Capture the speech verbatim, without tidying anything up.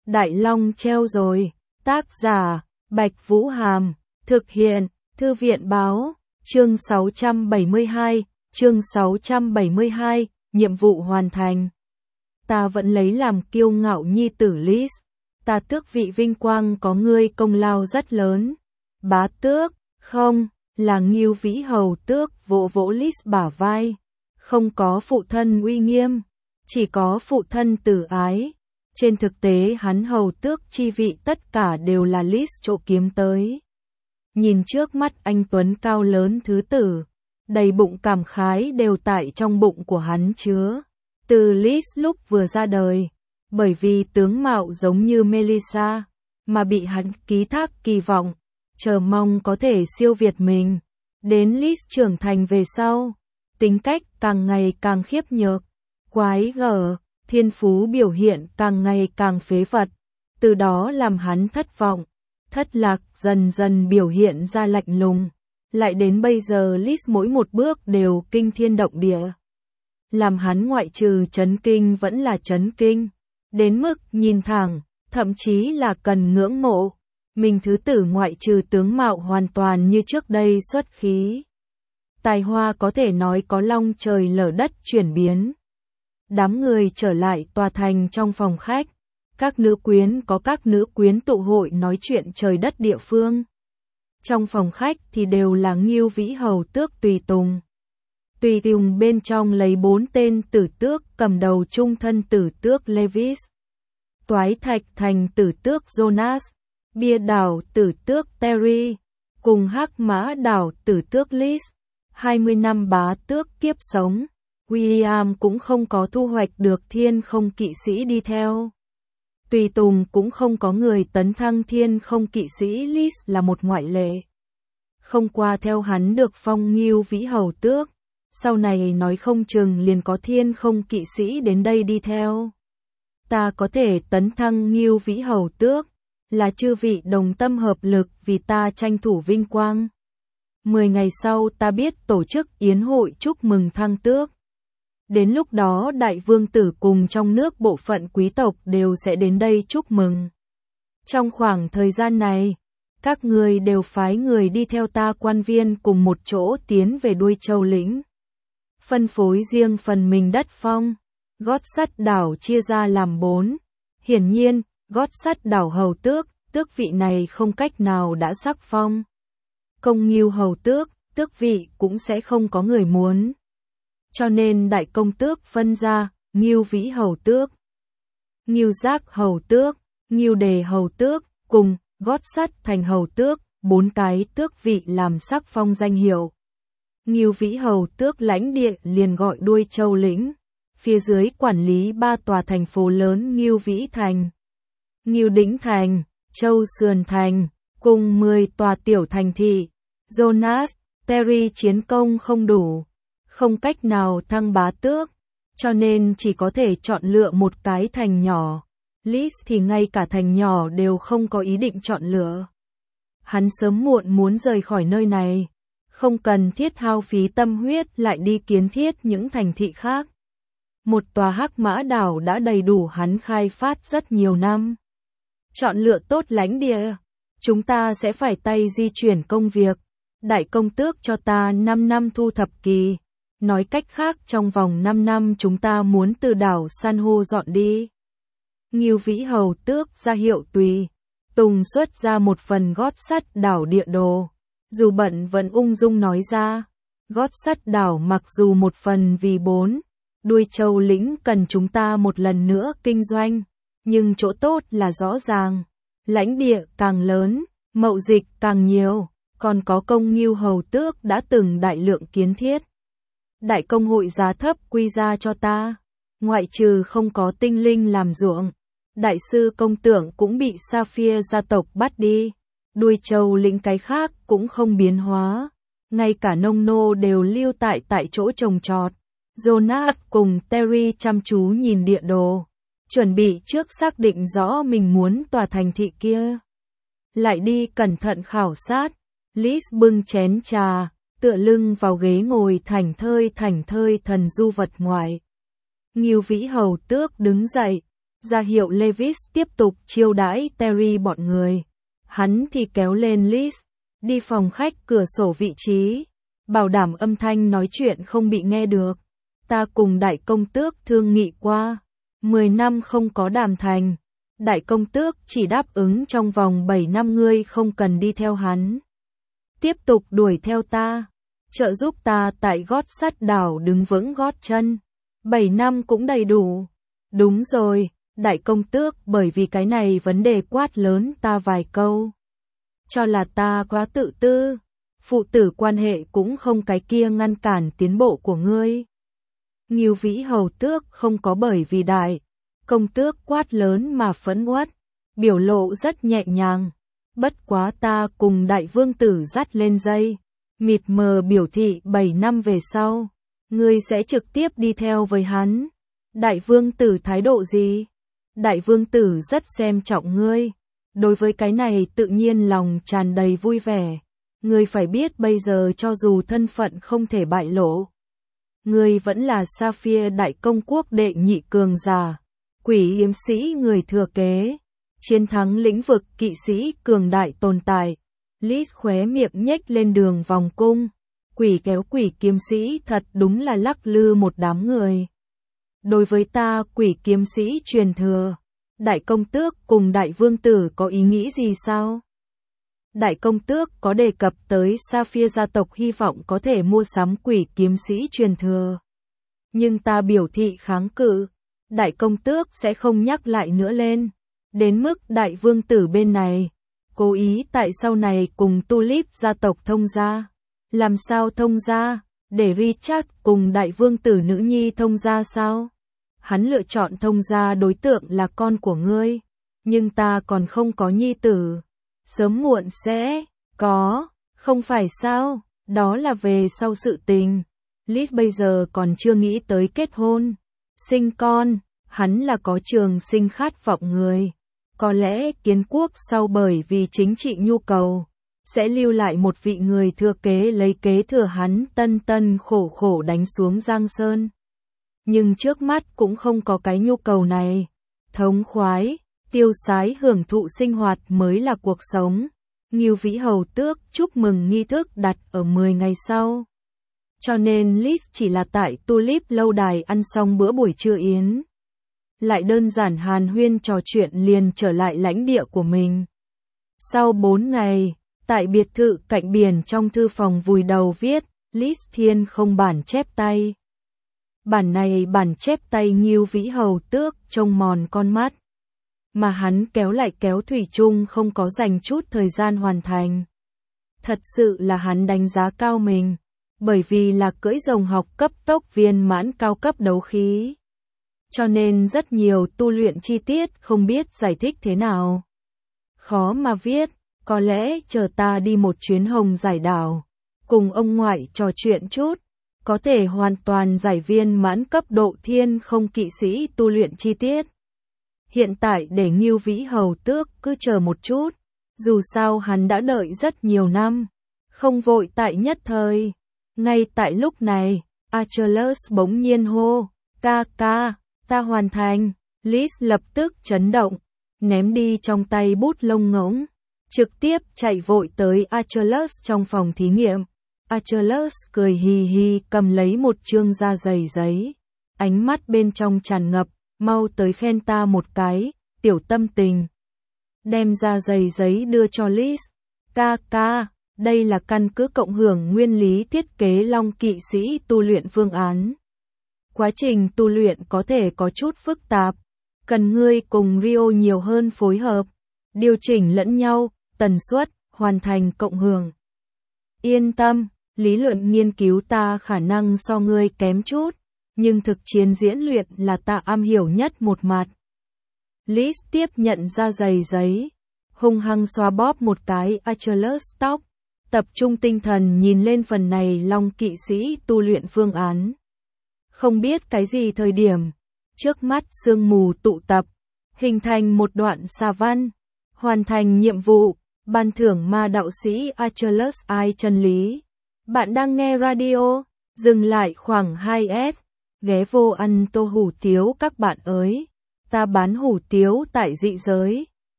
Đại Long treo rồi. Tác giả, Bạch Vũ Hàm. Thực hiện, Thư viện Báo. Chương sáu trăm bảy mươi hai, chương sáu trăm bảy mươi hai, nhiệm vụ hoàn thành. Ta vẫn lấy làm kiêu ngạo nhi tử Liz. Ta tước vị vinh quang có ngươi công lao rất lớn. Bá tước, không, là Ngưu Vĩ Hầu tước vỗ vỗ Liz bả vai. Không có phụ thân uy nghiêm, chỉ có phụ thân tử ái. Trên thực tế hắn hầu tước chi vị tất cả đều là Liz chỗ kiếm tới. Nhìn trước mắt anh tuấn cao lớn thứ tử, đầy bụng cảm khái đều tại trong bụng của hắn chứa. Từ Liz lúc vừa ra đời, bởi vì tướng mạo giống như Melissa, mà bị hắn ký thác kỳ vọng, chờ mong có thể siêu việt mình. Đến Liz trưởng thành về sau, tính cách càng ngày càng khiếp nhược, quái gở, thiên phú biểu hiện càng ngày càng phế vật, từ đó làm hắn thất vọng, thất lạc, dần dần biểu hiện ra lạnh lùng. Lại đến bây giờ Liz mỗi một bước đều kinh thiên động địa. Làm hắn ngoại trừ chấn kinh vẫn là chấn kinh, đến mức nhìn thẳng, thậm chí là cần ngưỡng mộ. Mình thứ tử ngoại trừ tướng mạo hoàn toàn như trước đây xuất khí. Tài hoa có thể nói có long trời lở đất chuyển biến. Đám người trở lại tòa thành trong phòng khách. Các nữ quyến có các nữ quyến tụ hội nói chuyện trời đất địa phương. Trong phòng khách thì đều là Ngưu Vĩ Hầu tước tùy tùng. Tùy tùng bên trong lấy bốn tên tử tước, cầm đầu trung thân tử tước Levis, Toái Thạch Thành tử tước Jonas, Bia Đảo tử tước Terry, cùng Hắc Mã Đảo tử tước Liz. hai mươi năm bá tước kiếp sống, William cũng không có thu hoạch được thiên không kỵ sĩ đi theo. Tùy tùng cũng không có người tấn thăng thiên không kỵ sĩ, Liz là một ngoại lệ. Không qua theo hắn được phong Ngưu Vĩ Hầu tước, sau này nói không chừng liền có thiên không kỵ sĩ đến đây đi theo. Ta có thể tấn thăng Ngưu Vĩ Hầu tước, là chư vị đồng tâm hợp lực vì ta tranh thủ vinh quang. Mười ngày sau ta biết tổ chức yến hội chúc mừng thăng tước. Đến lúc đó đại vương tử cùng trong nước bộ phận quý tộc đều sẽ đến đây chúc mừng. Trong khoảng thời gian này, các người đều phái người đi theo ta quan viên cùng một chỗ tiến về Đuôi Châu lĩnh. Phân phối riêng phần mình đất phong, Gót Sắt đảo chia ra làm bốn. Hiển nhiên, Gót Sắt đảo hầu tước, tước vị này không cách nào đã sắc phong. Công Ngưu hầu tước, tước vị cũng sẽ không có người muốn. Cho nên đại công tước phân ra, Ngưu Vĩ Hầu tước, Ngưu Giác Hầu tước, Ngưu Đề Hầu tước, cùng Gót Sắt Thành Hầu tước, bốn cái tước vị làm sắc phong danh hiệu. Ngưu Vĩ Hầu tước lãnh địa liền gọi Đuôi Châu lĩnh, phía dưới quản lý ba tòa thành phố lớn Ngưu Vĩ Thành, Ngưu Đĩnh Thành, Châu Sườn Thành, cùng mười tòa tiểu thành thị. Jonas, Terry chiến công không đủ, không cách nào thăng bá tước, cho nên chỉ có thể chọn lựa một cái thành nhỏ. Liz thì ngay cả thành nhỏ đều không có ý định chọn lựa. Hắn sớm muộn muốn rời khỏi nơi này, không cần thiết hao phí tâm huyết lại đi kiến thiết những thành thị khác. Một tòa Hắc Mã đảo đã đầy đủ hắn khai phát rất nhiều năm. Chọn lựa tốt lãnh địa, chúng ta sẽ phải tay di chuyển công việc. Đại công tước cho ta năm năm thu thập kỳ. Nói cách khác trong vòng năm năm chúng ta muốn từ đảo san hô dọn đi. Ngưu Vĩ Hầu tước ra hiệu tùy tùng xuất ra một phần Gót Sắt đảo địa đồ. Dù bận vẫn ung dung nói ra. Gót Sắt đảo mặc dù một phần vì bốn, Đuôi Châu lĩnh cần chúng ta một lần nữa kinh doanh. Nhưng chỗ tốt là rõ ràng. Lãnh địa càng lớn, mậu dịch càng nhiều. Còn có công Ngưu Hầu tước đã từng đại lượng kiến thiết. Đại công hội giá thấp quy ra cho ta. Ngoại trừ không có tinh linh làm ruộng, đại sư công tưởng cũng bị Sapphire gia tộc bắt đi. Đuôi Châu lĩnh cái khác cũng không biến hóa. Ngay cả nông nô đều lưu tại tại chỗ trồng trọt. Jonas cùng Terry chăm chú nhìn địa đồ, chuẩn bị trước xác định rõ mình muốn tòa thành thị kia. Lại đi cẩn thận khảo sát. Liz bưng chén trà, tựa lưng vào ghế ngồi thảnh thơi thảnh thơi thần du vật ngoại. Ngưu Vĩ Hầu tước đứng dậy, ra hiệu Lewis tiếp tục chiêu đãi Terry bọn người. Hắn thì kéo lên Liz, đi phòng khách cửa sổ vị trí, bảo đảm âm thanh nói chuyện không bị nghe được. Ta cùng đại công tước thương nghị qua, mười năm không có đàm thành. Đại công tước chỉ đáp ứng trong vòng bảy năm ngươi không cần đi theo hắn. Tiếp tục đuổi theo ta, trợ giúp ta tại gót sắt đảo đứng vững gót chân. bảy năm cũng đầy đủ. Đúng rồi, đại công tước, bởi vì cái này vấn đề quát lớn ta vài câu. Cho là ta quá tự tư, phụ tử quan hệ cũng không cái kia ngăn cản tiến bộ của ngươi. Ngưu Vĩ hầu tước không có bởi vì đại công tước quát lớn mà phẫn uất, biểu lộ rất nhẹ nhàng. Bất quá ta cùng đại vương tử dắt lên dây, mịt mờ biểu thị bảy năm về sau, ngươi sẽ trực tiếp đi theo với hắn. Đại vương tử thái độ gì? Đại vương tử rất xem trọng ngươi. Đối với cái này tự nhiên lòng tràn đầy vui vẻ. Ngươi phải biết bây giờ cho dù thân phận không thể bại lộ, ngươi vẫn là Sapphire đại công quốc đệ nhị cường giả, quỷ yếm sĩ người thừa kế, chiến thắng lĩnh vực kỵ sĩ cường đại tồn tại. Liz khóe miệng nhếch lên đường vòng cung. Quỷ kéo quỷ kiếm sĩ thật đúng là lắc lư một đám người. Đối với ta quỷ kiếm sĩ truyền thừa, đại công tước cùng đại vương tử có ý nghĩ gì sao? Đại công tước có đề cập tới Sapphire gia tộc hy vọng có thể mua sắm quỷ kiếm sĩ truyền thừa. Nhưng ta biểu thị kháng cự, đại công tước sẽ không nhắc lại nữa lên. Đến mức đại vương tử bên này, cố ý tại sau này cùng Tulip gia tộc thông gia. Làm sao thông gia? Để Richard cùng đại vương tử nữ nhi thông gia sao? Hắn lựa chọn thông gia đối tượng là con của ngươi. Nhưng ta còn không có nhi tử. Sớm muộn sẽ có, không phải sao? Đó là về sau sự tình. Liz bây giờ còn chưa nghĩ tới kết hôn, sinh con. Hắn là có trường sinh khát vọng người. Có lẽ kiến quốc sau bởi vì chính trị nhu cầu, sẽ lưu lại một vị người thừa kế lấy kế thừa hắn tân tân khổ khổ đánh xuống Giang Sơn. Nhưng trước mắt cũng không có cái nhu cầu này. Thống khoái, tiêu sái hưởng thụ sinh hoạt mới là cuộc sống. Ngưu Vĩ hầu tước chúc mừng nghi thức đặt ở mười ngày sau. Cho nên Liz chỉ là tại Tulip lâu đài ăn xong bữa buổi trưa yến. Lại đơn giản hàn huyên trò chuyện liền trở lại lãnh địa của mình. Sau bốn ngày, tại biệt thự cạnh biển trong thư phòng vùi đầu viết, Liz Thiên không bản chép tay. Bản này bản chép tay Ngưu Vĩ hầu tước trông mòn con mắt. Mà hắn kéo lại kéo thủy chung không có dành chút thời gian hoàn thành. Thật sự là hắn đánh giá cao mình, bởi vì là cưỡi rồng học cấp tốc viên mãn cao cấp đấu khí. Cho nên rất nhiều tu luyện chi tiết không biết giải thích thế nào. Khó mà viết, có lẽ chờ ta đi một chuyến hồng giải đảo, cùng ông ngoại trò chuyện chút, có thể hoàn toàn giải viên mãn cấp độ thiên không kỵ sĩ tu luyện chi tiết. Hiện tại để Ngưu Vĩ hầu tước cứ chờ một chút, dù sao hắn đã đợi rất nhiều năm, không vội tại nhất thời. Ngay tại lúc này, Achilles bỗng nhiên hô, ca ca, ta hoàn thành. Liz lập tức chấn động, ném đi trong tay bút lông ngỗng, trực tiếp chạy vội tới Achilles trong phòng thí nghiệm. Achilles cười hì hì cầm lấy một chương da dày giấy, ánh mắt bên trong tràn ngập, mau tới khen ta một cái, tiểu tâm tình. Đem da dày giấy đưa cho Liz, ca ca, đây là căn cứ cộng hưởng nguyên lý thiết kế Long kỵ sĩ tu luyện phương án. Quá trình tu luyện có thể có chút phức tạp, cần ngươi cùng Rio nhiều hơn phối hợp, điều chỉnh lẫn nhau, tần suất, hoàn thành cộng hưởng. Yên tâm, lý luận nghiên cứu ta khả năng so ngươi kém chút, nhưng thực chiến diễn luyện là ta am hiểu nhất một mặt. Liz tiếp nhận ra giày giấy, hung hăng xoa bóp một cái Achilles tóc, tập trung tinh thần nhìn lên phần này Long kỵ sĩ tu luyện phương án. Không biết cái gì thời điểm, trước mắt sương mù tụ tập, hình thành một đoạn xà văn, hoàn thành nhiệm vụ, ban thưởng ma đạo sĩ Achilles ai chân lý. Bạn đang nghe radio, dừng lại khoảng hai s, ghé vô ăn tô hủ tiếu các bạn ơi. Ta bán hủ tiếu tại dị giới.